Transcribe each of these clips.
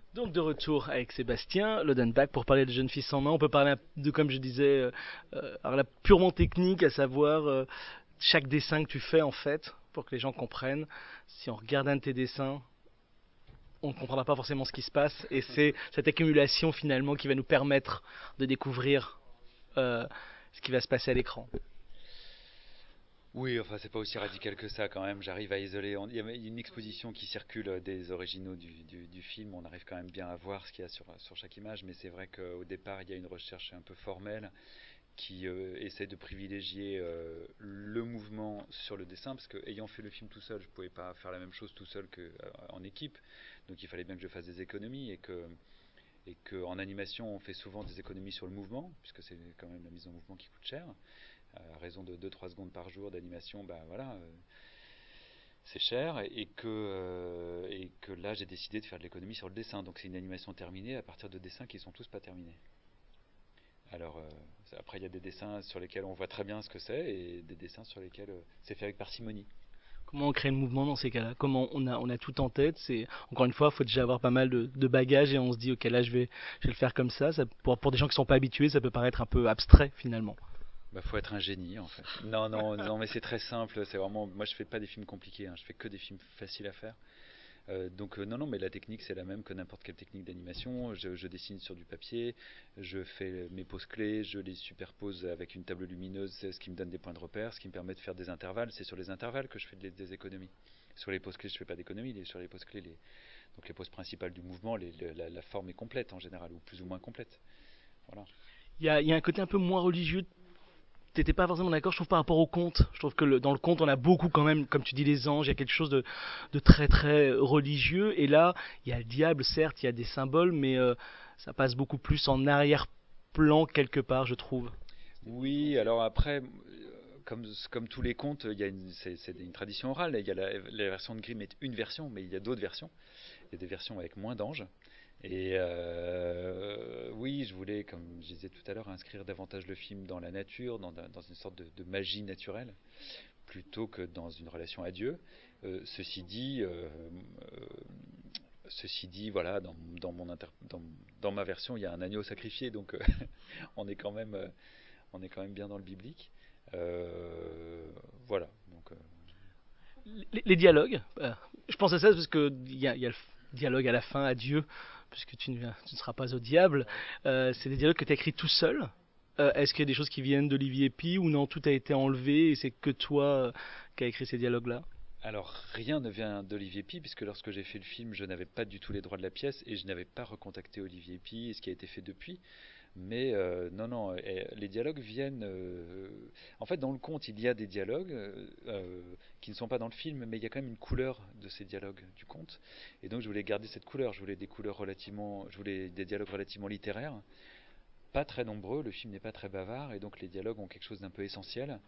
Donc de retour avec Sébastien Lodenbach pour parler de Jeune fille sans main. On peut parler de, comme je disais, alors là, purement technique, à savoir chaque dessin que tu fais en fait, pour que les gens comprennent. Si on regarde un de tes dessins, on ne comprendra pas forcément ce qui se passe, et c'est cette accumulation finalement qui va nous permettre de découvrir euh, ce qui va se passer à l'écran. Oui, enfin, c'est pas aussi radical que ça quand même. J'arrive à isoler. Il y a une exposition qui circule des originaux du film. On arrive quand même bien à voir ce qu'il y a sur chaque image, mais c'est vrai qu'au départ, il y a une recherche un peu formelle qui essaie de privilégier le mouvement sur le dessin, parce que ayant fait le film tout seul, je ne pouvais pas faire la même chose tout seul qu'en équipe. Donc il fallait bien que je fasse des économies et que en animation, on fait souvent des économies sur le mouvement, puisque c'est quand même la mise en mouvement qui coûte cher. À raison de 2-3 secondes par jour d'animation, bah voilà, c'est cher, et que là j'ai décidé de faire de l'économie sur le dessin. Donc c'est une animation terminée à partir de dessins qui sont tous pas terminés. Alors après il y a des dessins sur lesquels on voit très bien ce que c'est et des dessins sur lesquels c'est fait avec parcimonie. Comment on crée le mouvement dans ces cas-là? Comment on a tout en tête? C'est encore une fois, il faut déjà avoir pas mal de bagages et on se dit ok là je vais le faire comme ça. Pour des gens qui sont pas habitués, ça peut paraître un peu abstrait finalement. Bah faut être un génie en fait. Non non non mais c'est très simple. C'est vraiment moi je fais pas des films compliqués. Hein, je fais que des films faciles à faire. Donc non, non, mais la technique c'est la même que n'importe quelle technique d'animation. Je dessine sur du papier, je fais mes poses clés, je les superpose avec une table lumineuse, c'est ce qui me donne des points de repère, ce qui me permet de faire des intervalles. C'est sur les intervalles que je fais des économies. Sur les poses clés, je fais pas d'économies. Sur les poses clés, donc les poses principales du mouvement, la forme est complète en général, ou plus ou moins complète. Voilà. Il y a un côté un peu moins religieux. T'étais pas forcément d'accord, je trouve, par rapport au conte. Je trouve que dans le conte, on a beaucoup quand même, comme tu dis, les anges, il y a quelque chose de très très religieux. Et là, il y a le diable, certes, il y a des symboles, mais ça passe beaucoup plus en arrière-plan quelque part, je trouve. Oui, alors après, comme tous les contes, il y a c'est une tradition orale. Il y a la version de Grimm est une version, mais il y a d'autres versions. Il y a des versions avec moins d'anges. Et oui, je voulais, comme je disais tout à l'heure, inscrire davantage le film dans la nature, dans une sorte de magie naturelle, plutôt que dans une relation à Dieu. Euh, ceci dit, euh, euh, ceci dit, voilà, dans ma version, il y a un agneau sacrifié, donc on est quand même, on est quand même bien dans le biblique. Voilà, donc Les dialogues, je pense à ça parce qu'il y a le dialogue à la fin à Dieu, puisque tu ne seras pas au diable. C'est des dialogues que tu as écrits tout seul. Est-ce qu'il y a des choses qui viennent d'Olivier Py ou non, tout a été enlevé et c'est que toi qui as écrit ces dialogues-là? alors, rien ne vient d'Olivier Py, puisque lorsque j'ai fait le film, je n'avais pas du tout les droits de la pièce et je n'avais pas recontacté Olivier Py, ce qui a été fait depuis. Mais non, non, les dialogues viennent. En fait, dans le conte, il y a des dialogues qui ne sont pas dans le film, mais il y a quand même une couleur de ces dialogues du conte. Et donc, je voulais garder cette couleur. Je voulais des couleurs relativement. Je voulais des dialogues relativement littéraires, pas très nombreux. Le film n'est pas très bavard, et donc les dialogues ont quelque chose d'un peu essentiel.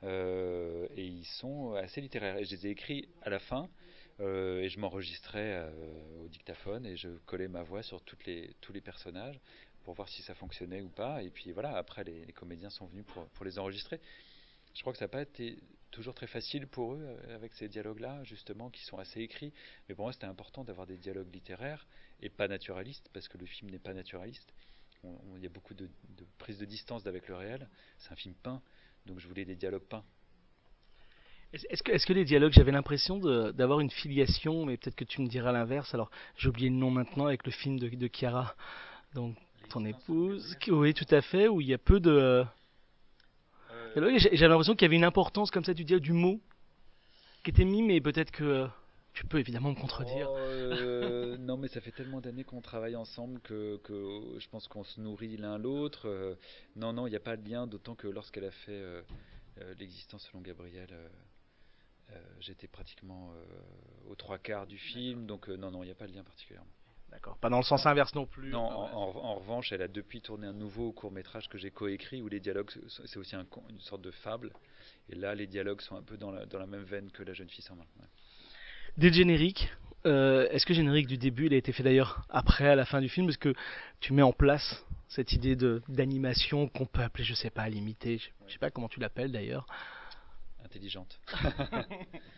Et ils sont assez littéraires. Et je les ai écrits à la fin. Et je m'enregistrais au dictaphone et je collais ma voix sur tous les personnages pour voir si ça fonctionnait ou pas. Et puis voilà, après les comédiens sont venus pour les enregistrer. Je crois que ça n'a pas été toujours très facile pour eux avec ces dialogues-là, justement, qui sont assez écrits. Mais pour moi, c'était important d'avoir des dialogues littéraires et pas naturalistes, parce que le film n'est pas naturaliste. Il y a beaucoup de prise de distance avec le réel. C'est un film peint, donc je voulais des dialogues peints. Est-ce que les dialogues, j'avais l'impression d'avoir une filiation, mais peut-être que tu me diras l'inverse. Alors, j'ai oublié le nom maintenant avec le film de Chiara, donc ton L'existence selon épouse. Gabriel. Oui, tout à fait, où il y a peu de dialogue. Euh, J'avais l'impression qu'il y avait une importance comme ça du mot qui était mis, mais peut-être que tu peux évidemment me contredire. Oh, non, mais ça fait tellement d'années qu'on travaille ensemble que je pense qu'on se nourrit l'un l'autre. Non, non, il n'y a pas de lien, d'autant que lorsqu'elle a fait l'existence selon Gabriel, j'étais pratiquement aux trois quarts du D'accord. film, donc non, non, il n'y a pas de lien particulièrement. D'accord. Pas dans le sens inverse non plus. Non, Enfin, voilà. en revanche, elle a depuis tourné un nouveau court métrage que j'ai coécrit où les dialogues, c'est aussi une sorte de fable. Et là, les dialogues sont un peu dans la même veine que La jeune fille sans main. Ouais. Dès le générique, est-ce que le générique du début, il a été fait d'ailleurs après, à la fin du film, parce que tu mets en place cette idée d'animation qu'on peut appeler, je sais pas, limitée, je Ouais. sais pas comment tu l'appelles d'ailleurs. Intelligente.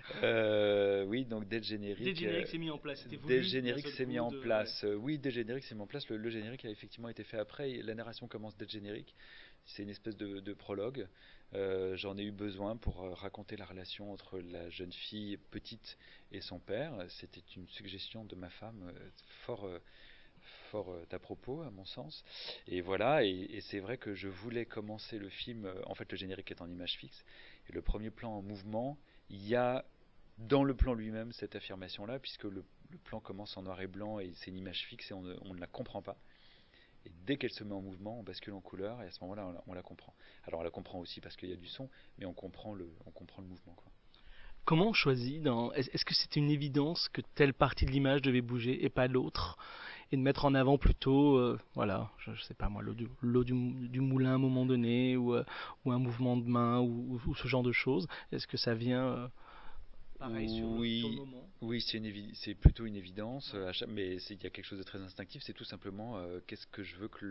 Oui, donc dès le Dès le générique, générique s'est mis en place, c'était dès le voulu d'un générique seul s'est mis coup en de... Ouais. place. Oui, dès le générique s'est mis en place. Le générique a effectivement été fait après. Et la narration commence dès le générique. C'est une espèce de prologue. J'en ai eu besoin pour raconter la relation entre la jeune fille petite et son père. C'était une suggestion de ma femme, fort, fort à propos, à mon sens. Et voilà, et c'est vrai que je voulais commencer le film. En fait, le générique est en image fixe. Et le premier plan en mouvement, il y a dans le plan lui-même cette affirmation-là, puisque le plan commence en noir et blanc et c'est une image fixe et on ne la comprend pas. Et dès qu'elle se met en mouvement, on bascule en couleur et à ce moment-là, on la comprend. Alors on la comprend aussi parce qu'il y a du son, mais on comprend le mouvement, quoi. Comment on choisit Est-ce que c'était une évidence que telle partie de l'image devait bouger et pas l'autre, et de mettre en avant plutôt, voilà, je sais pas moi, du moulin à un moment donné, ou un mouvement de main, ou ce genre de choses. Est-ce que ça vient pareil sur le Oui, moment? oui, c'est plutôt une évidence, Ouais. mais il y a quelque chose de très instinctif. C'est tout simplement qu'est-ce que je veux que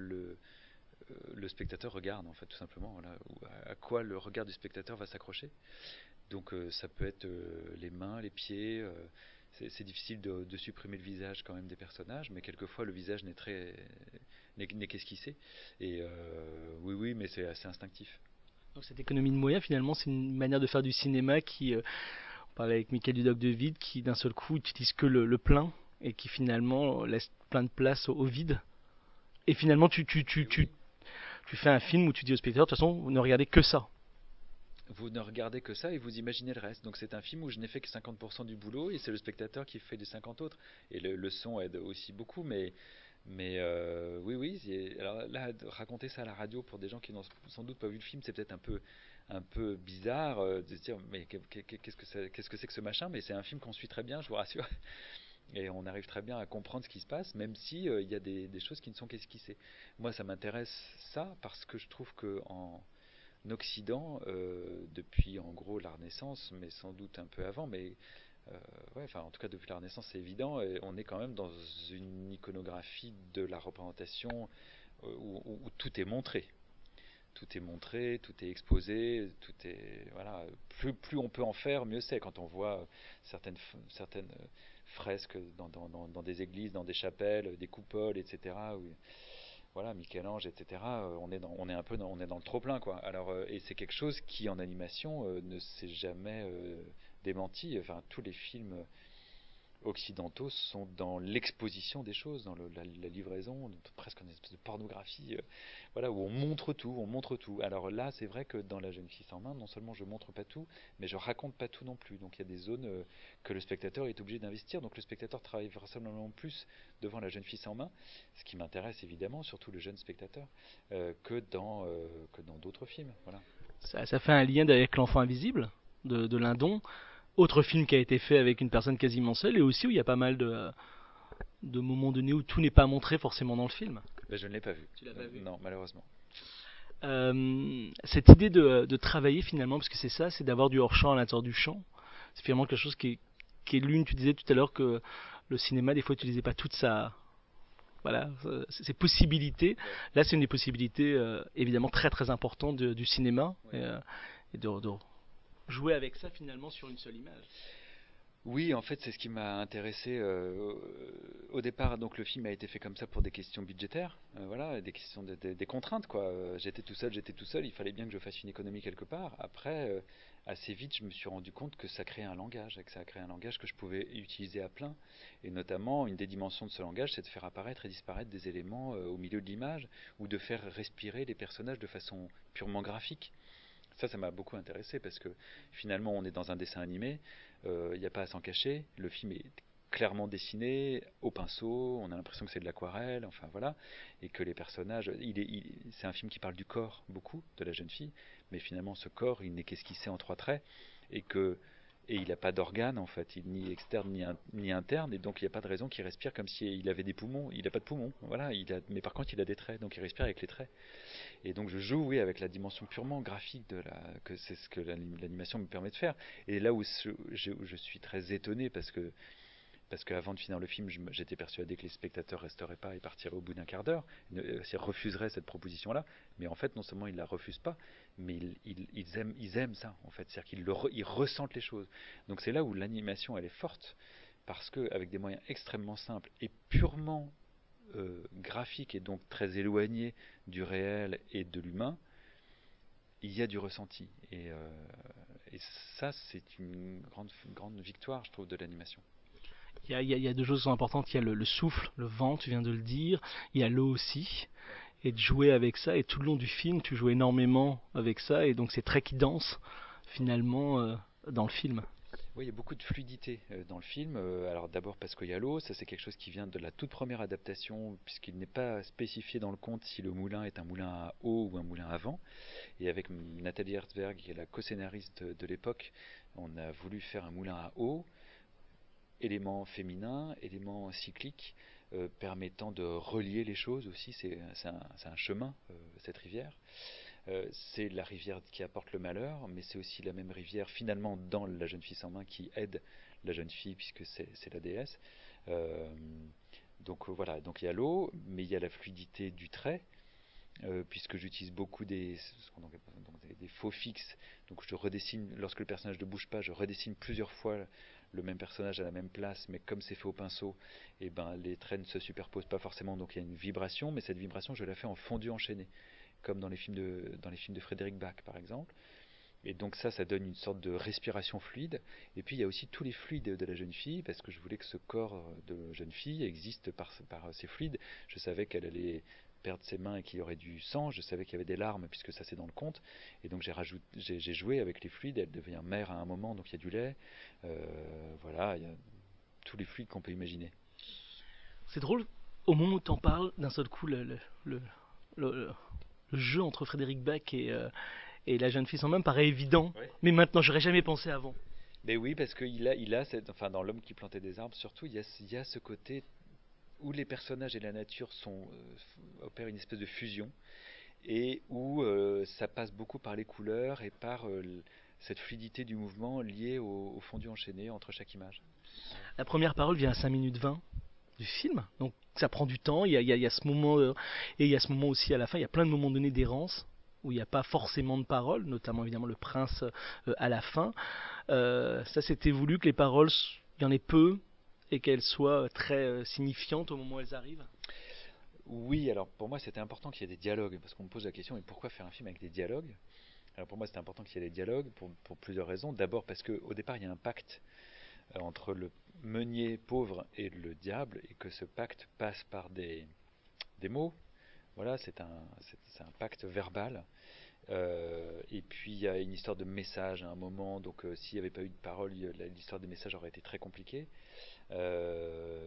le spectateur regarde, en fait, tout simplement. Voilà, ou à quoi le regard du spectateur va s'accrocher. Donc ça peut être les mains, les pieds. C'est difficile de supprimer le visage quand même des personnages, mais quelquefois le visage n'est qu'esquissé. Et oui, oui, mais c'est assez instinctif. Donc cette économie de moyens, finalement, c'est une manière de faire du cinéma qui, on parlait avec Michael Dudoc de Vide, qui d'un seul coup utilise que le plein, et qui finalement laisse plein de place au vide. Et finalement, Et oui, tu fais un film où tu dis au spectateur, de toute façon, vous ne regardez que ça. vous ne regardez que ça et vous imaginez le reste. Donc c'est un film où je n'ai fait que 50% du boulot et c'est le spectateur qui fait les 50 autres. Et le son aide aussi beaucoup, mais oui, oui. Alors là, raconter ça à la radio pour des gens qui n'ont sans doute pas vu le film, c'est peut-être un peu bizarre de se dire mais qu'est-ce que c'est que ce machin. Mais c'est un film qu'on suit très bien, je vous rassure. Et on arrive très bien à comprendre ce qui se passe, même si il y a des choses qui ne sont qu'esquissées. Moi, ça m'intéresse ça parce que je trouve que en Occident, depuis en gros la Renaissance, mais sans doute un peu avant, mais ouais, enfin en tout cas depuis la Renaissance c'est évident, et on est quand même dans une iconographie de la représentation où tout est montré. Tout est montré, tout est exposé, tout est voilà. Plus on peut en faire, mieux c'est. Quand on voit certaines fresques dans des églises, dans des chapelles, des coupoles, etc. Voilà, Michel-Ange, etc. On est un peu on est dans le trop plein, quoi. Alors et c'est quelque chose qui en animation ne s'est jamais démenti. Enfin, tous les films occidentaux sont dans l'exposition des choses, dans la livraison, presque une espèce de pornographie, voilà, où on montre tout, on montre tout. Alors là, c'est vrai que dans La Jeune Fille sans main, non seulement je montre pas tout, mais je raconte pas tout non plus. Donc il y a des zones que le spectateur est obligé d'investir. Donc le spectateur travaille vraisemblablement plus devant La Jeune Fille sans main, ce qui m'intéresse évidemment, surtout le jeune spectateur, que dans d'autres films. Voilà. Ça fait un lien avec L'Enfant Invisible de Lindon, autre film qui a été fait avec une personne quasiment seule, et aussi où il y a pas mal de moments donnés où tout n'est pas montré forcément dans le film. Ben, je ne l'ai pas vu. Tu l'as pas vu? Non, malheureusement. Cette idée de travailler finalement, parce que c'est ça, c'est d'avoir du hors-champ à l'intérieur du champ, c'est finalement quelque chose qui est l'une, tu disais tout à l'heure que le cinéma, des fois, n'utilisait pas toute voilà, ses possibilités. Ouais. Là, c'est une des possibilités évidemment très très importantes du cinéma, Ouais. et de jouer avec ça finalement sur une seule image. Oui, en fait, c'est ce qui m'a intéressé au départ. Donc, le film a été fait comme ça pour des questions budgétaires, voilà, des questions des contraintes, quoi. J'étais tout seul. Il fallait bien que je fasse une économie quelque part. Après, assez vite, je me suis rendu compte que ça créait un langage, et que ça a créé un langage que je pouvais utiliser à plein. Et notamment, une des dimensions de ce langage, c'est de faire apparaître et disparaître des éléments au milieu de l'image, ou de faire respirer les personnages de façon purement graphique. Ça m'a beaucoup intéressé parce que finalement, on est dans un dessin animé, il n'y a pas à s'en cacher. Le film est clairement dessiné au pinceau, on a l'impression que c'est de l'aquarelle, enfin voilà, et que les personnages, c'est un film qui parle du corps beaucoup de la jeune fille, mais finalement ce corps, il n'est qu'esquissé en trois traits, et que et il n'a pas d'organes en fait, ni externe ni interne, et donc il n'y a pas de raison qu'il respire comme s'il avait des poumons. Il n'a pas de poumons, voilà. Mais par contre il a des traits, donc il respire avec les traits. Et donc je joue, oui, avec la dimension purement graphique que c'est ce que l'animation me permet de faire. Et là où je suis très étonné parce que parce qu'avant de finir le film, j'étais persuadé que les spectateurs resteraient pas et partiraient au bout d'un quart d'heure, refuseraient cette proposition-là. Mais en fait, non seulement ils la refusent pas, mais ils aiment ça, en fait. C'est-à-dire ils ressentent les choses. Donc c'est là où l'animation, elle est forte, parce qu'avec des moyens extrêmement simples et purement graphiques, et donc très éloignés du réel et de l'humain, il y a du ressenti. Et ça, c'est une grande victoire, je trouve, de l'animation. Il y a deux choses qui sont importantes. Il y a le souffle, le vent, tu viens de le dire. Il y a l'eau aussi. Et de jouer avec ça. Et tout le long du film, tu joues énormément avec ça. Et donc, c'est très qui danse, finalement, dans le film. Oui, il y a beaucoup de fluidité dans le film. Alors d'abord parce qu'il y a l'eau, ça c'est quelque chose qui vient de la toute première adaptation, puisqu'il n'est pas spécifié dans le conte si le moulin est un moulin à eau ou un moulin à vent. Et avec Nathalie Herzberg, qui est la co-scénariste de l'époque, on a voulu faire un moulin à eau, élément féminin, élément cyclique, permettant de relier les choses aussi. C'est un chemin, cette rivière. C'est la rivière qui apporte le malheur, mais c'est aussi la même rivière finalement dans La jeune fille sans main qui aide la jeune fille puisque c'est la déesse. Donc voilà, donc il y a l'eau, mais il y a la fluidité du trait. Puisque j'utilise beaucoup des faux fixes, donc je redessine, lorsque le personnage ne bouge pas, je redessine plusieurs fois le même personnage à la même place, mais comme c'est fait au pinceau, et ben les traits ne se superposent pas forcément, donc il y a une vibration, mais cette vibration je la fais en fondu enchaîné, comme dans les films de Frédéric Bach par exemple. Et donc ça donne une sorte de respiration fluide. Et puis il y a aussi tous les fluides de la jeune fille, parce que je voulais que ce corps de jeune fille existe par ces fluides. Je savais qu'elle allait perdre ses mains et qu'il y aurait du sang. Je savais qu'il y avait des larmes, puisque ça c'est dans le conte. Et donc j'ai joué avec les fluides. Elle devient mère à un moment, donc il y a du lait. Voilà, il y a tous les fluides qu'on peut imaginer. C'est drôle, au moment où tu en parles, d'un seul coup, le, le jeu entre Frédéric Bach et la jeune fille sans même paraît évident, Ouais. mais maintenant j'aurais jamais pensé avant. Mais oui, parce qu'il a enfin, dans L'homme qui plantait des arbres, surtout, il y a ce côté où les personnages et la nature opèrent une espèce de fusion et où ça passe beaucoup par les couleurs et par cette fluidité du mouvement liée au fondu enchaîné entre chaque image. La première parole vient à 5 minutes 20 du film, donc ça prend du temps, il y a ce moment, et il y a ce moment aussi à la fin, il y a plein de moments donnés d'errance, où il n'y a pas forcément de paroles, notamment évidemment le prince à la fin. Ça c'était voulu que les paroles, il y en ait peu, et qu'elles soient très signifiantes au moment où elles arrivent. Oui, alors pour moi c'était important qu'il y ait des dialogues, parce qu'on me pose la question, mais pourquoi faire un film avec des dialogues? Alors pour moi c'était important qu'il y ait des dialogues pour plusieurs raisons. D'abord parce qu'au départ il y a un pacte entre le meunier pauvre et le diable, et que ce pacte passe par des mots. Voilà, c'est un pacte verbal. Et puis il y a une histoire de message à un moment, donc s'il n'y avait pas eu de parole, l'histoire des messages aurait été très compliquée. Euh,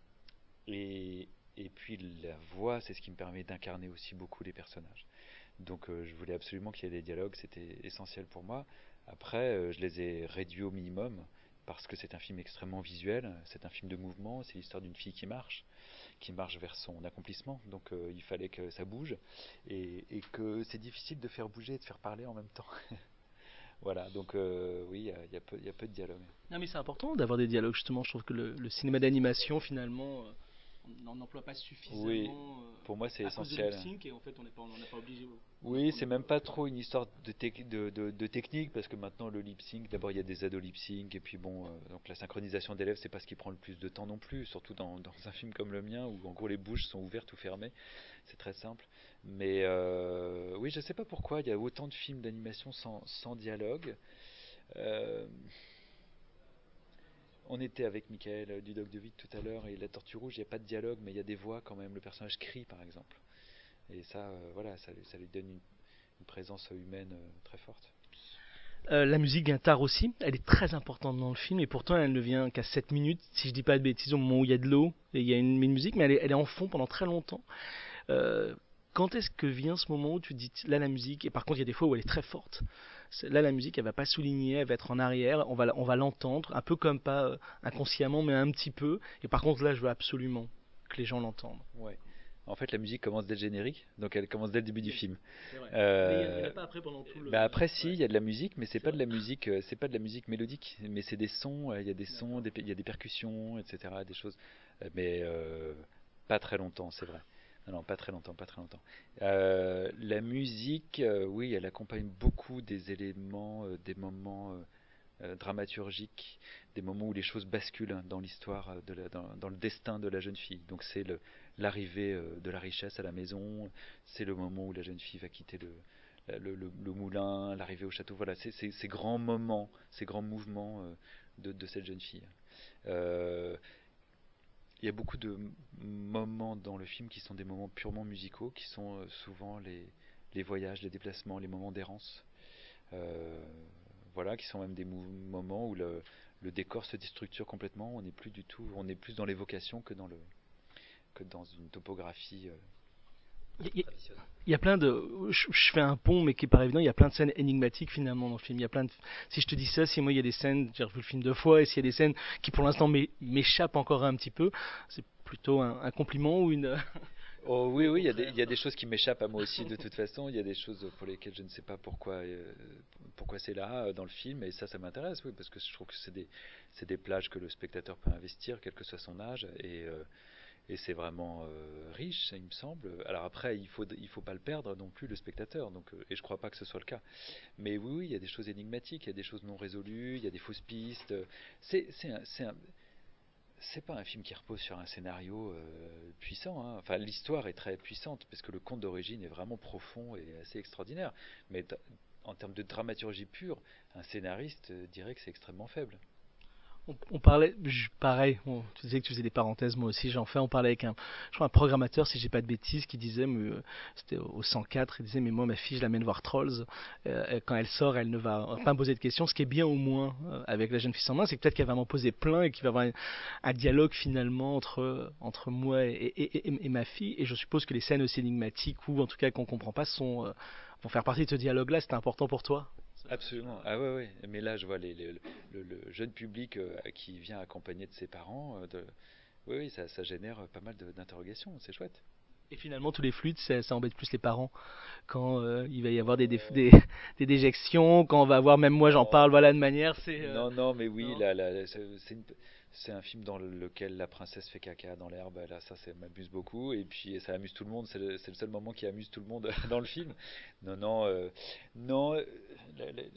et, et puis la voix, c'est ce qui me permet d'incarner aussi beaucoup les personnages. Donc je voulais absolument qu'il y ait des dialogues, c'était essentiel pour moi. Après, je les ai réduits au minimum parce que c'est un film extrêmement visuel, c'est un film de mouvement, c'est l'histoire d'une fille qui marche vers son accomplissement. Donc il fallait que ça bouge et que c'est difficile de faire bouger et de faire parler en même temps. Voilà, donc oui, il y a peu de dialogue. Non mais c'est important d'avoir des dialogues justement, je trouve que le cinéma d'animation finalement, on n'en emploie pas Oui, suffisamment pour moi c'est à cause de lip essentiel. sync et en fait on n'en est pas obligé. Oui, c'est même pas trop une histoire de technique parce que maintenant le lip sync, d'abord il y a des aides au lip sync et puis bon, donc la synchronisation des lèvres c'est pas ce qui prend le plus de temps non plus, surtout dans un film comme le mien où en gros les bouches sont ouvertes ou fermées, c'est très simple. Mais oui, je sais pas pourquoi il y a autant de films d'animation sans dialogue. Euh, on était avec Michael du Doc de Vite tout à l'heure et La Tortue Rouge, il n'y a pas de dialogue mais il y a des voix quand même, le personnage crie par exemple. Et ça, voilà, ça lui donne une présence humaine très forte. La musique vient tard aussi, elle est très importante dans le film et pourtant elle ne vient qu'à 7 minutes, si je dis pas de bêtises, au moment où il y a de l'eau et il y a une musique, mais elle est en fond pendant très longtemps. Euh, Quand est-ce que vient ce moment où tu dis là la musique, et par contre il y a des fois où elle est très forte, là la musique elle va pas souligner, elle va être en arrière, on va l'entendre, un peu comme pas inconsciemment mais un petit peu, et par contre là je veux absolument que les gens l'entendent. Ouais. En fait, la musique commence dès le générique, donc elle commence dès le début du Oui, film. c'est vrai. Mais il n'y en a Euh, pas après pendant tout le. Bah après si, Ouais, il y a de la musique, mais c'est c'est pas de vrai. la musique, c'est pas de la musique mélodique, mais c'est des sons, il y a des sons, D'accord. il y a des percussions, etc., des choses, mais pas très longtemps, c'est vrai. Non, non, pas très longtemps, pas très longtemps. La musique, oui, elle accompagne beaucoup des éléments, des moments dramaturgiques, des moments où les choses basculent dans l'histoire, dans le destin de la jeune fille. Donc c'est l'arrivée de la richesse à la maison, c'est le moment où la jeune fille va quitter le moulin, l'arrivée au château. Voilà, c'est ces grands moments, ces grands mouvements de cette jeune fille. Euh, il y a beaucoup de moments dans le film qui sont des moments purement musicaux, qui sont souvent les voyages, les déplacements, les moments d'errance. Euh, voilà, qui sont même des moments où le décor se déstructure complètement. On n'est plus du tout, on est plus dans l'évocation que dans une topographie Il y, traditionnelle. il y a plein de. Je fais un pont, mais qui paraît évident. Il y a plein de scènes énigmatiques finalement dans le film. Il y a plein de. Si je te dis ça, si moi il y a des scènes, j'ai revu le film deux fois, et s'il y a des scènes qui pour l'instant m'échappent encore un petit peu, c'est plutôt un compliment ou une. Oh Ou oui, au oui, contraire. il y a des choses qui m'échappent à moi aussi de toute façon. Il y a des choses pour lesquelles je ne sais pas pourquoi c'est là dans le film. Et ça m'intéresse, oui, parce que je trouve que c'est des plages que le spectateur peut investir, quel que soit son âge. Et c'est vraiment riche, ça, il me semble. Alors après, il faut pas le perdre non plus, le spectateur. Donc, et je crois pas que ce soit le cas. Mais oui, oui, il y a des choses énigmatiques, il y a des choses non résolues, il y a des fausses pistes. C'est c'est pas un film qui repose sur un scénario puissant, hein. Enfin, l'histoire est très puissante parce que le conte d'origine est vraiment profond et assez extraordinaire. Mais en termes de dramaturgie pure, un scénariste dirait que c'est extrêmement faible. On parlait, pareil, tu disais que tu faisais des parenthèses, moi aussi j'en fais. On parlait avec je crois un programmateur, si j'ai pas de bêtises, qui disait, c'était au 104, il disait, mais moi ma fille je l'amène voir Trolls. Quand elle sort, elle ne va pas me poser de questions. Ce qui est bien au moins avec la jeune fille sans main, c'est que peut-être qu'elle va m'en poser plein et qu'il va y avoir un dialogue finalement entre moi et ma fille. Et je suppose que les scènes aussi énigmatiques ou en tout cas qu'on comprend pas vont faire partie de ce dialogue-là. C'était important pour toi. Absolument. Ah ouais, ouais. Mais là, je vois le jeune public qui vient accompagné de ses parents. Oui, oui, ça génère pas mal d'interrogations. C'est chouette. Et finalement, tous les fluides, ça embête plus les parents. Quand il va y avoir des déjections, quand on va avoir, même moi j'en Non, parle, voilà, de manière, c'est. non, non, mais oui, Non. c'est un film dans lequel la princesse fait caca dans l'herbe. Là, ça m'amuse beaucoup. Et puis, ça amuse tout le monde. C'est le seul moment qui amuse tout le monde dans le film. Non, non, non. La- la-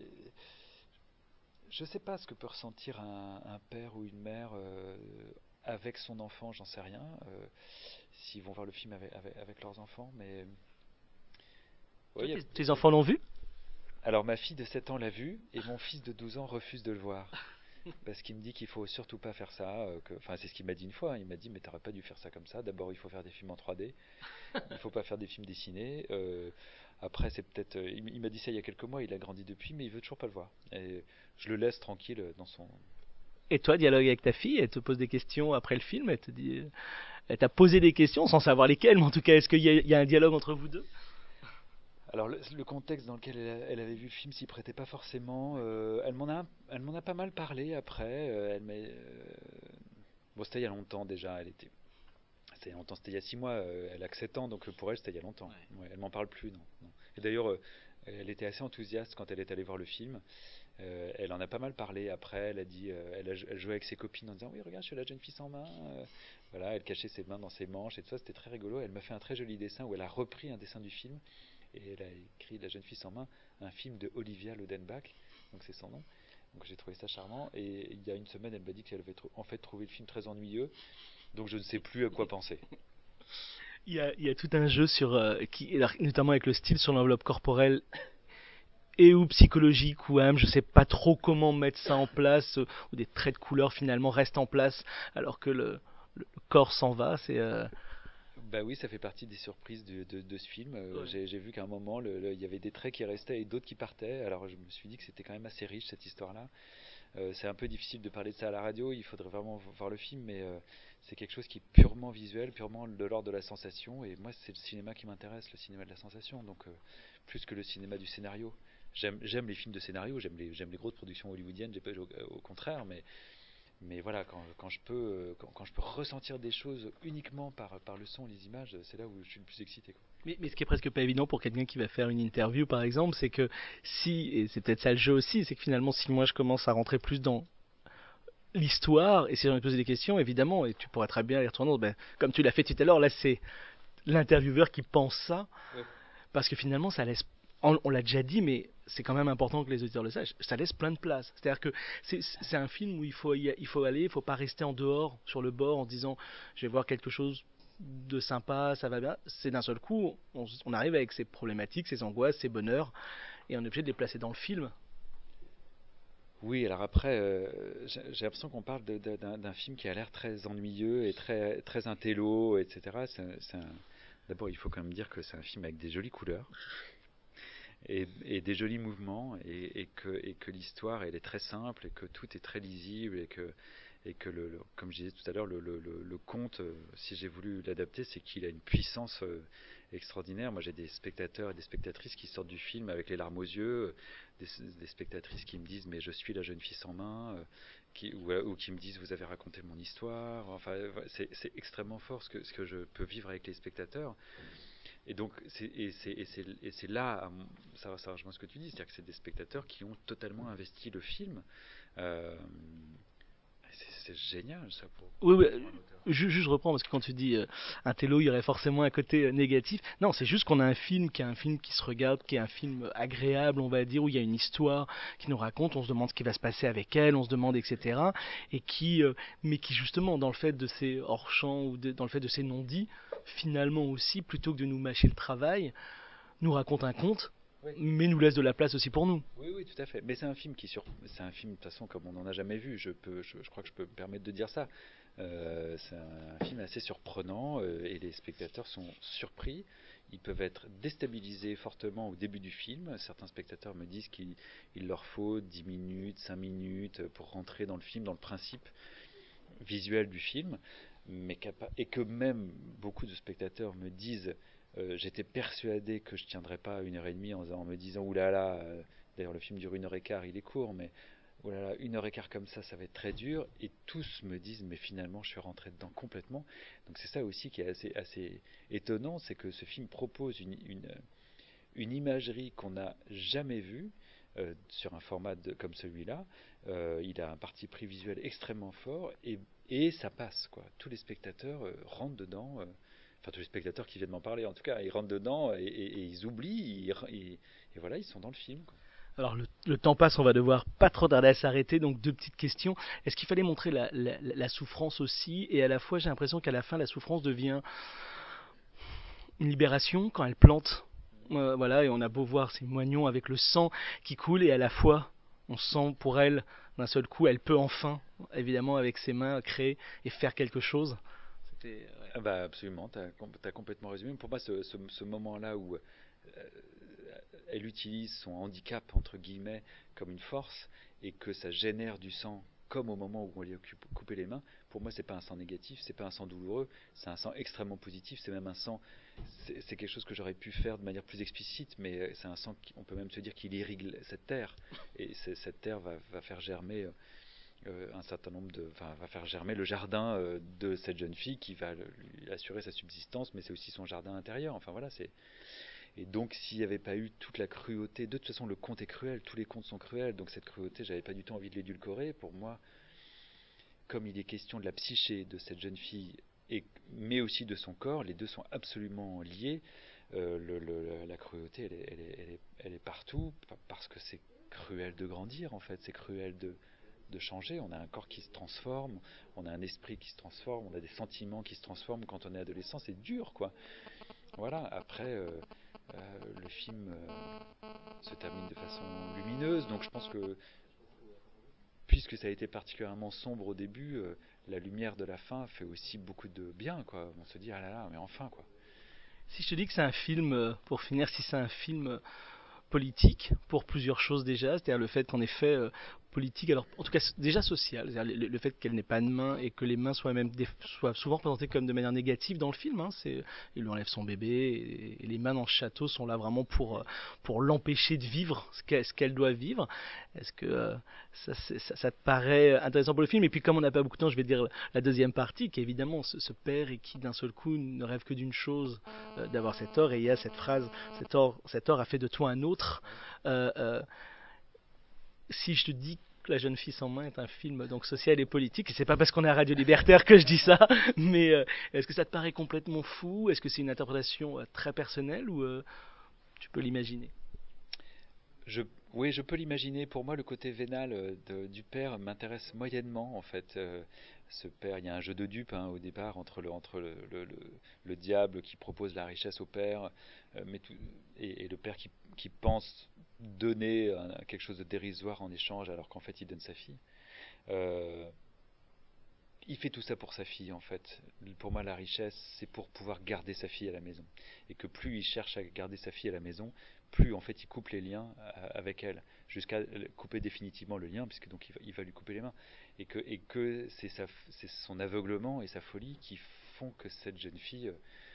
je sais pas ce que peut ressentir un père ou une mère avec son enfant, j'en sais rien. S'ils vont voir le film avec leurs enfants, mais Toi, oui. tes enfants l'ont vu? Alors, ma fille de 7 ans l'a vu et mon fils de 12 ans refuse de le voir. Parce qu'il me dit qu'il faut surtout pas faire ça. Enfin, c'est ce qu'il m'a dit une fois, hein. Il m'a dit, mais t'aurais pas dû faire ça comme ça. D'abord, il faut faire des films en 3D. Il faut pas faire des films dessinés. Après, c'est peut-être. Il m'a dit ça il y a quelques mois. Il a grandi depuis, mais il veut toujours pas le voir. Et je le laisse tranquille dans son. Et toi, dialogue avec ta fille, elle te pose des questions après le film, elle te dit, elle t'a posé des questions sans savoir lesquelles, mais en tout cas, est-ce qu'il y a un dialogue entre vous deux? Alors, le contexte dans lequel elle avait vu le film s'y prêtait pas forcément. Elle m'en a pas mal parlé après. Bon, c'était il y a longtemps déjà. C'était il y a longtemps, c'était il y a 6 mois. Elle a que 7 ans, donc pour elle, c'était il y a longtemps. Ouais. Ouais, elle m'en parle plus, non, non. Et d'ailleurs, elle était assez enthousiaste quand elle est allée voir le film. Elle en a pas mal parlé après. Elle a dit, elle jouait avec ses copines en disant, oui, regarde, je suis la jeune fille sans main. Voilà, elle cachait ses mains dans ses manches et tout ça. C'était très rigolo. Elle m'a fait un très joli dessin où elle a repris un dessin du film et elle a écrit La jeune fille sans main, un film de Olivia Lodenbach. Donc c'est son nom. Donc j'ai trouvé ça charmant. Et il y a une semaine, elle m'a dit qu'elle avait en fait trouvé le film très ennuyeux. Donc je ne sais plus à quoi penser. Il y a tout un jeu sur, notamment avec le style sur l'enveloppe corporelle et ou psychologique ou âme, je sais pas trop comment mettre ça en place, où des traits de couleur finalement restent en place alors que le corps s'en va. Bah oui, ça fait partie des surprises de ce film. Ouais. J'ai vu qu'à un moment, il y avait des traits qui restaient et d'autres qui partaient. Alors je me suis dit que c'était quand même assez riche cette histoire-là. C'est un peu difficile de parler de ça à la radio, il faudrait vraiment voir le film, mais c'est quelque chose qui est purement visuel, purement de l'ordre de la sensation. Et moi, c'est le cinéma qui m'intéresse, le cinéma de la sensation, donc plus que le cinéma du scénario. J'aime les films de scénario, j'aime les grosses productions hollywoodiennes, au contraire, Mais voilà, quand je peux, quand je peux ressentir des choses uniquement par le son, les images, c'est là où je suis le plus excité, quoi. Mais ce qui est presque pas évident pour quelqu'un qui va faire une interview, par exemple, c'est que si, et c'est peut-être ça le jeu aussi, c'est que finalement, si moi je commence à rentrer plus dans l'histoire, et si j'en ai posé des questions, évidemment, et tu pourrais très bien y retourner, ben, comme tu l'as fait tout à l'heure, là c'est l'intervieweur qui pense ça, Ouais. parce que finalement ça laisse, on l'a déjà dit, mais c'est quand même important que les auditeurs le sachent, ça laisse plein de place. C'est-à-dire que c'est un film où il faut aller, il faut pas rester en dehors, sur le bord, en disant je vais voir quelque chose de sympa, ça va bien. C'est d'un seul coup, on arrive avec ses problématiques, ses angoisses, ses bonheurs, et on est obligé de les placer dans le film. Oui, alors après, j'ai l'impression qu'on parle d'un film qui a l'air très ennuyeux et très intello, etc. D'abord, il faut quand même dire que c'est un film avec des jolies couleurs et des jolis mouvements et que l'histoire elle est très simple et que tout est très lisible et que comme je disais tout à l'heure, le conte, si j'ai voulu l'adapter, c'est qu'il a une puissance extraordinaire. Moi, j'ai des spectateurs et des spectatrices qui sortent du film avec les larmes aux yeux, des spectatrices qui me disent mais je suis la jeune fille sans main, ou qui me disent vous avez raconté mon histoire. Enfin, c'est extrêmement fort ce que je peux vivre avec les spectateurs. Et donc, c'est là, ça rejoint ce que tu dis, c'est-à-dire que c'est des spectateurs qui ont totalement investi le film. Euh, c'est génial ça Oui, oui, pour un auteur. je reprends parce que quand tu dis un télo, il y aurait forcément un côté négatif. Non, c'est juste qu'on a un film qui est un film qui se regarde, qui est un film agréable, on va dire, où il y a une histoire qui nous raconte, on se demande ce qui va se passer avec elle, on se demande, etc. Et mais qui justement, dans le fait de ces hors-champs ou dans le fait de ces non-dits, finalement aussi, plutôt que de nous mâcher le travail, nous raconte un conte, Oui. mais nous laisse de la place aussi pour nous. Oui, oui, tout à fait. Mais c'est un film de toute façon comme on n'en a jamais vu. Je crois que je peux me permettre de dire ça. C'est un film assez surprenant et les spectateurs sont surpris. Ils peuvent être déstabilisés fortement au début du film. Certains spectateurs me disent qu'il leur faut 10 minutes, 5 minutes pour rentrer dans le film, dans le principe visuel du film, et que même beaucoup de spectateurs me disent j'étais persuadé que je tiendrais pas 1 heure et demie en me disant oulala, d'ailleurs le film dure 1 heure et quart, il est court, mais oulala, 1 heure et quart comme ça va être très dur, et tous me disent mais finalement je suis rentré dedans complètement. Donc c'est ça aussi qui est assez étonnant, c'est que ce film propose une imagerie qu'on n'a jamais vue sur un format comme celui-là. Il a un parti pris visuel extrêmement fort et ça passe, quoi. Tous les spectateurs rentrent dedans. Enfin, tous les spectateurs qui viennent m'en parler, en tout cas, ils rentrent dedans et ils oublient. Et voilà, ils sont dans le film, quoi. Alors le temps passe, on va devoir pas trop tarder à s'arrêter, donc deux petites questions. Est-ce qu'il fallait montrer la souffrance aussi, et à la fois j'ai l'impression qu'à la fin la souffrance devient une libération quand elle plante, voilà, et on a beau voir ces moignons avec le sang qui coule, et à la fois on sent pour elle, d'un seul coup, elle peut enfin, évidemment avec ses mains, créer et faire quelque chose. C'était, ouais. Ah bah absolument, as complètement résumé. Pour moi, ce moment-là où elle utilise son handicap, entre guillemets, comme une force, et que ça génère du sang, comme au moment où on lui a coupé les mains, pour moi, c'est pas un sang négatif, c'est pas un sang douloureux, c'est un sang extrêmement positif, c'est même un sang, c'est quelque chose que j'aurais pu faire de manière plus explicite, mais c'est un sang, on peut même se dire qu'il irrigue cette terre, et cette terre va faire germer un certain nombre enfin, va faire germer le jardin de cette jeune fille qui va lui assurer sa subsistance, mais c'est aussi son jardin intérieur. Enfin voilà, et donc s'il n'y avait pas eu toute la cruauté, de toute façon le conte est cruel, tous les contes sont cruels, donc cette cruauté, j'avais pas du tout envie de l'édulcorer. Pour moi, comme il est question de la psyché de cette jeune fille, mais aussi de son corps, les deux sont absolument liés. La cruauté, elle est partout parce que c'est cruel de grandir en fait, c'est cruel de changer. On a un corps qui se transforme, on a un esprit qui se transforme, on a des sentiments qui se transforment quand on est adolescent. C'est dur, quoi. Voilà. Après, le film se termine de façon lumineuse, donc je pense que puisque ça a été particulièrement sombre au début, la lumière de la fin fait aussi beaucoup de bien, quoi. On se dit ah là là, mais enfin, quoi. Si je te dis que c'est un film, pour finir, si c'est un film politique pour plusieurs choses déjà, c'est-à-dire le fait qu'en effet, politique, alors en tout cas déjà sociale, c'est-à-dire le fait qu'elle n'ait pas de main et que les mains soient souvent représentées comme de manière négative dans le film. Hein, il lui enlève son bébé et les mains dans le château sont là vraiment pour l'empêcher de vivre ce qu'elle doit vivre. Est-ce que ça te paraît intéressant pour le film? Et puis comme on n'a pas beaucoup de temps, je vais dire la deuxième partie, qui est évidemment ce père et qui d'un seul coup ne rêve que d'une chose, d'avoir cet or, et il y a cette phrase, cet or a fait de toi un autre. Si je te dis que La jeune fille sans main est un film donc social et politique, et c'est pas parce qu'on est à Radio Libertaire que je dis ça, mais est-ce que ça te paraît complètement fou? Est-ce que c'est une interprétation très personnelle ou tu peux l'imaginer? Je, oui, je peux l'imaginer. Pour moi, le côté vénal du père m'intéresse moyennement, en fait. Ce père, il y a un jeu de dupes au départ entre le diable qui propose la richesse au père, et le père qui pense donner quelque chose de dérisoire en échange, alors qu'en fait, il donne sa fille. Euh, il fait tout ça pour sa fille, en fait. Pour moi, la richesse, c'est pour pouvoir garder sa fille à la maison. Et que plus il cherche à garder sa fille à la maison, plus en fait il coupe les liens avec elle, jusqu'à couper définitivement le lien, puisque donc il va lui couper les mains. Et que c'est son aveuglement et sa folie qui font que cette jeune fille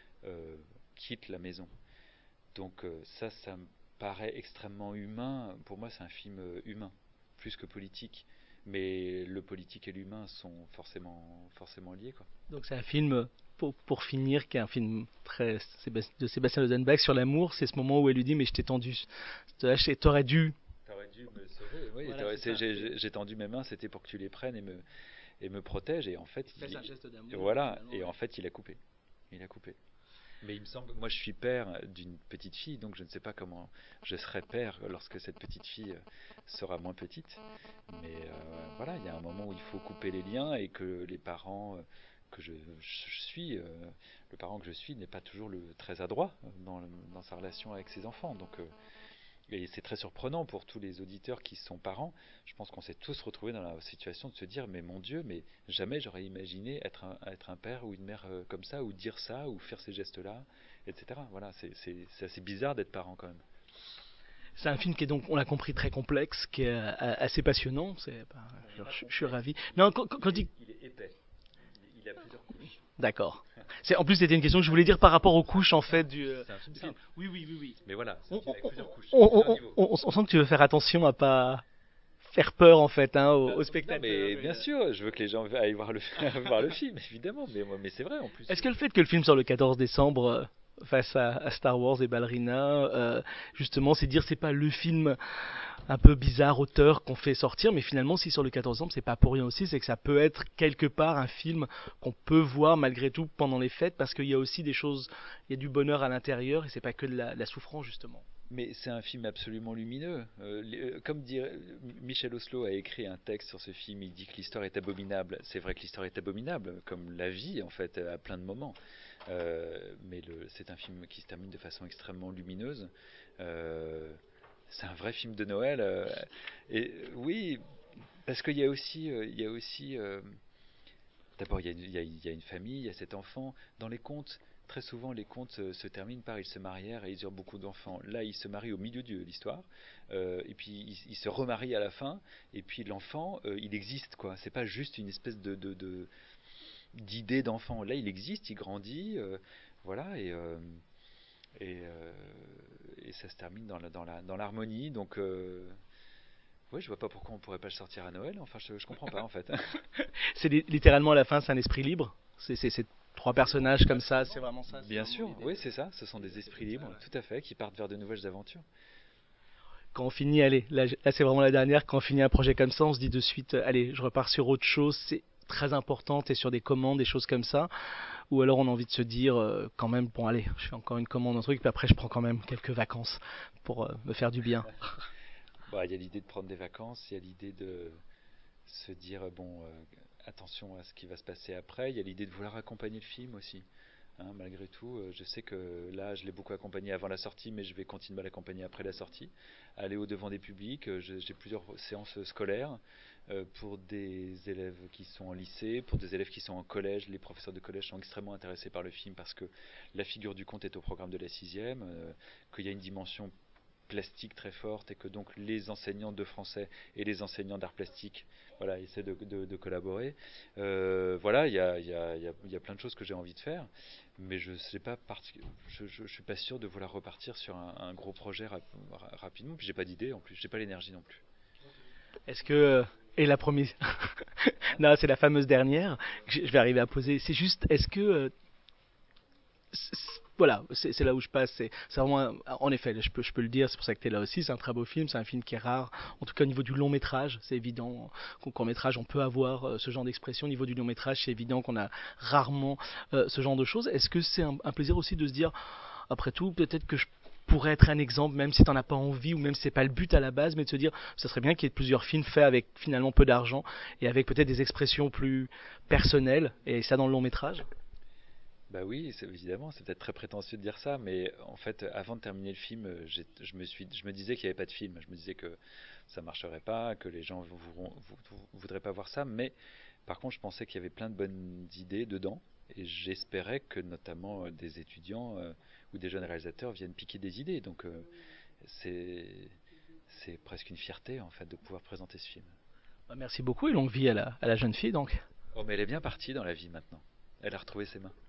quitte la maison. Donc ça me paraît extrêmement humain. Pour moi, c'est un film humain, plus que politique. Mais le politique et l'humain sont forcément liés, quoi. Donc c'est un film, pour finir, qui est un film de Sébastien Lodenbach sur l'amour. C'est ce moment où elle lui dit mais je t'ai tendu, t'aurais dû. T'aurais dû me sauver. Oui, Voilà, j'ai tendu mes mains, c'était pour que tu les prennes et me protèges. Et en fait, c'est un geste d'amour. voilà. Et en fait, il a coupé. Il a coupé. Mais il me semble, moi je suis père d'une petite fille, donc je ne sais pas comment je serai père lorsque cette petite fille sera moins petite. Mais voilà, il y a un moment où il faut couper les liens et que les parents que je suis, le parent que je suis n'est pas toujours très adroit dans sa relation avec ses enfants. Donc et c'est très surprenant pour tous les auditeurs qui sont parents. Je pense qu'on s'est tous retrouvés dans la situation de se dire mais mon Dieu, mais jamais j'aurais imaginé être un père ou une mère comme ça, ou dire ça, ou faire ces gestes-là, etc. Voilà, c'est assez bizarre d'être parent quand même. C'est un film qui est donc, on l'a compris, très complexe, qui est assez passionnant. Je suis ravi. Non, quand dit... Il est épais. Il a plusieurs couches. D'accord. En plus, c'était une question que je voulais dire par rapport aux couches, en fait, C'est un film simple. Oui. Mais voilà, c'est un film avec plusieurs couches. On sent que tu veux faire attention à pas faire peur, en fait, hein, aux Non, spectateurs. mais bien sûr, je veux que les gens aillent voir voir le film, évidemment. Mais c'est vrai en plus. Est-ce que le fait que le film sort le 14 décembre face à Star Wars et Ballerina, justement, c'est dire c'est pas le film un peu bizarre auteur qu'on fait sortir, mais finalement si sur le 14 décembre c'est pas pour rien aussi, c'est que ça peut être quelque part un film qu'on peut voir malgré tout pendant les fêtes, parce qu'il y a aussi des choses, il y a du bonheur à l'intérieur et c'est pas que de la souffrance justement. Mais c'est un film absolument lumineux. Comme dit Michel Oslo a écrit un texte sur ce film, il dit que l'histoire est abominable. C'est vrai que l'histoire est abominable, comme la vie en fait, à plein de moments. Mais c'est un film qui se termine de façon extrêmement lumineuse. C'est un vrai film de Noël. Et oui, parce qu'il y a aussi, d'abord, il y a une famille, il y a cet enfant. Dans les contes, très souvent, les contes se terminent par ils se marièrent et ils eurent beaucoup d'enfants. Là, ils se marient au milieu de l'histoire, et puis ils se remarient à la fin, et puis l'enfant, il existe, quoi. C'est pas juste une espèce d'idée d'enfant. Là, il existe, il grandit, voilà, et, euh, et ça se termine dans l'harmonie. Donc, ouais, je vois pas pourquoi on pourrait pas le sortir à Noël. Enfin, je comprends pas en fait. C'est littéralement à la fin, c'est un esprit libre. C'est trois personnages comme ça, c'est vraiment ça. Bien sûr, oui, c'est ça. Ce sont des esprits libres, tout à fait, qui partent vers de nouvelles aventures. Quand on finit, allez, là c'est vraiment la dernière, quand on finit un projet comme ça, on se dit de suite, allez, je repars sur autre chose, c'est très important, et sur des commandes, des choses comme ça, ou alors on a envie de se dire, quand même, bon allez, je fais encore une commande, un truc, puis après je prends quand même quelques vacances pour me faire du bien. Bah, il y a l'idée de prendre des vacances, il y a l'idée de se dire, bon, attention à ce qui va se passer après, il y a l'idée de vouloir accompagner le film aussi. Hein, malgré tout, je sais que là, je l'ai beaucoup accompagné avant la sortie, mais je vais continuer à l'accompagner après la sortie. Aller au-devant des publics, j'ai plusieurs séances scolaires pour des élèves qui sont en lycée, pour des élèves qui sont en collège. Les professeurs de collège sont extrêmement intéressés par le film parce que la figure du conte est au programme de la sixième, qu'il y a une dimension plastique très forte et que donc les enseignants de français et les enseignants d'art plastique essaient de collaborer. Voilà, il y a plein de choses que j'ai envie de faire, mais je suis pas sûr de vouloir repartir sur un gros projet rapidement. Puis j'ai pas d'idée en plus, j'ai pas l'énergie non plus. Est-ce que et la première, non, c'est la fameuse dernière que je vais arriver à poser. C'est juste, est-ce que voilà, c'est là où je passe. C'est vraiment, en effet, je peux le dire, c'est pour ça que tu es là aussi. C'est un très beau film, c'est un film qui est rare. En tout cas, au niveau du long métrage, c'est évident qu'au court métrage, on peut avoir ce genre d'expression. Au niveau du long métrage, c'est évident qu'on a rarement ce genre de choses. Est-ce que c'est un plaisir aussi de se dire, après tout, peut-être que je pourrais être un exemple, même si tu n'en as pas envie ou même si c'est pas le but à la base, mais de se dire, ça serait bien qu'il y ait plusieurs films faits avec finalement peu d'argent et avec peut-être des expressions plus personnelles, et ça dans le long métrage. Bah oui, évidemment, c'est peut-être très prétentieux de dire ça, mais en fait, avant de terminer le film, je me disais qu'il n'y avait pas de film. Je me disais que ça marcherait pas, que les gens voudraient pas voir ça, mais par contre, je pensais qu'il y avait plein de bonnes idées dedans, et j'espérais que notamment des étudiants ou des jeunes réalisateurs viennent piquer des idées. Donc, c'est c'est presque une fierté en fait de pouvoir présenter ce film. Bah, merci beaucoup et longue vie à la jeune fille donc. Oh, mais elle est bien partie dans la vie maintenant. Elle a retrouvé ses mains.